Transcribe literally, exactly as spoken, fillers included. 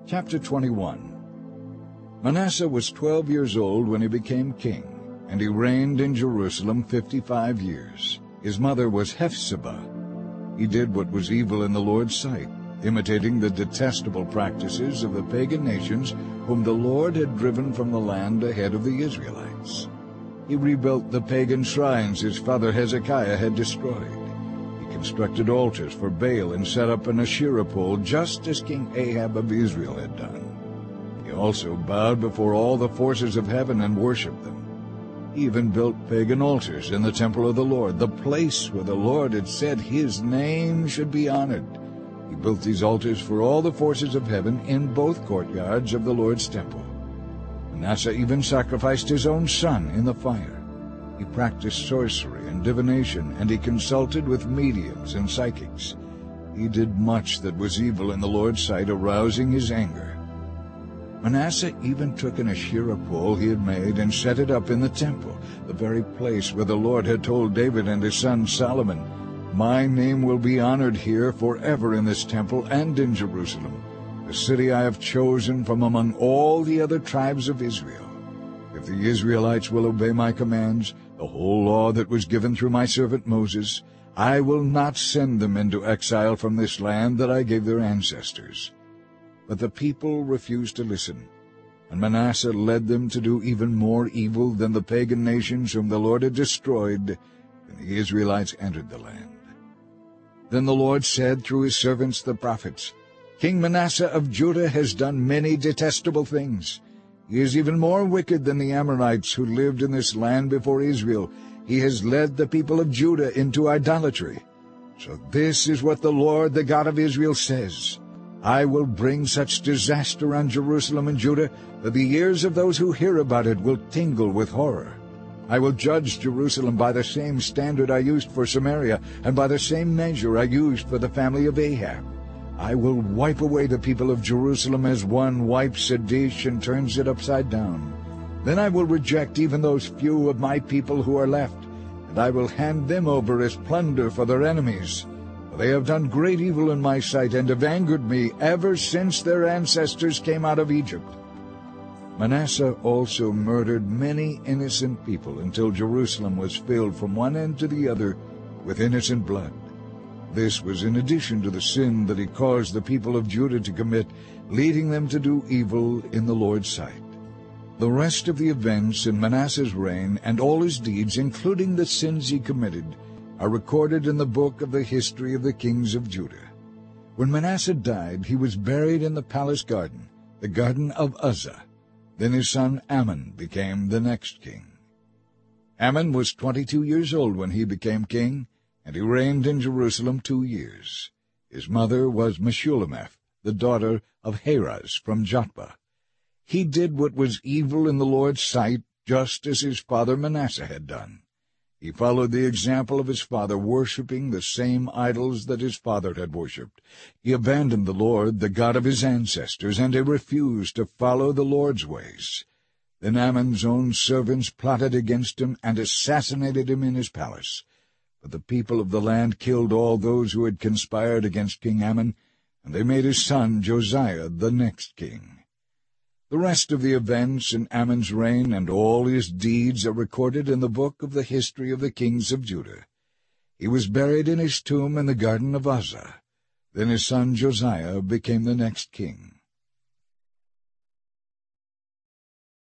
Chapter twenty-one. Manasseh was twelve years old when he became king, and he reigned in Jerusalem fifty-five years. His mother was Hephzibah. He did what was evil in the Lord's sight, imitating the detestable practices of the pagan nations whom the Lord had driven from the land ahead of the Israelites. He rebuilt the pagan shrines his father Hezekiah had destroyed. He constructed altars for Baal and set up an Asherah pole, just as King Ahab of Israel had done. He also bowed before all the forces of heaven and worshipped them. He even built pagan altars in the temple of the Lord, the place where the Lord had said his name should be honored. He built these altars for all the forces of heaven in both courtyards of the Lord's temple. Manasseh even sacrificed his own son in the fire. He practiced sorcery and divination, and he consulted with mediums and psychics. He did much that was evil in the Lord's sight, arousing his anger. Manasseh even took an Asherah pole he had made and set it up in the temple, the very place where the Lord had told David and his son Solomon, "My name will be honored here forever in this temple and in Jerusalem, the city I have chosen from among all the other tribes of Israel. If the Israelites will obey my commands, the whole law that was given through my servant Moses, I will not send them into exile from this land that I gave their ancestors." But the people refused to listen, and Manasseh led them to do even more evil than the pagan nations whom the Lord had destroyed when the Israelites entered the land. Then the Lord said through his servants the prophets, "King Manasseh of Judah has done many detestable things. He is even more wicked than the Amorites who lived in this land before Israel. He has led the people of Judah into idolatry. So this is what the Lord, the God of Israel, says. I will bring such disaster on Jerusalem and Judah that the ears of those who hear about it will tingle with horror. I will judge Jerusalem by the same standard I used for Samaria, and by the same measure I used for the family of Ahab. I will wipe away the people of Jerusalem as one wipes a dish and turns it upside down. Then I will reject even those few of my people who are left, and I will hand them over as plunder for their enemies. For they have done great evil in my sight, and have angered me ever since their ancestors came out of Egypt." Manasseh also murdered many innocent people until Jerusalem was filled from one end to the other with innocent blood. This was in addition to the sin that he caused the people of Judah to commit, leading them to do evil in the Lord's sight. The rest of the events in Manasseh's reign and all his deeds, including the sins he committed, are recorded in the book of the history of the kings of Judah. When Manasseh died, he was buried in the palace garden, the garden of Uzzah. Then his son Amon became the next king. Amon was twenty-two years old when he became king, and he reigned in Jerusalem two years. His mother was Meshullemeth, the daughter of Haraz from Jotbah. He did what was evil in the Lord's sight, just as his father Manasseh had done. He followed the example of his father, worshipping the same idols that his father had worshipped. He abandoned the Lord, the God of his ancestors, and he refused to follow the Lord's ways. Then Ammon's own servants plotted against him and assassinated him in his palace. But the people of the land killed all those who had conspired against King Ammon, and they made his son Josiah the next king. The rest of the events in Ammon's reign and all his deeds are recorded in the book of the history of the kings of Judah. He was buried in his tomb in the garden of Uzzah. Then his son Josiah became the next king.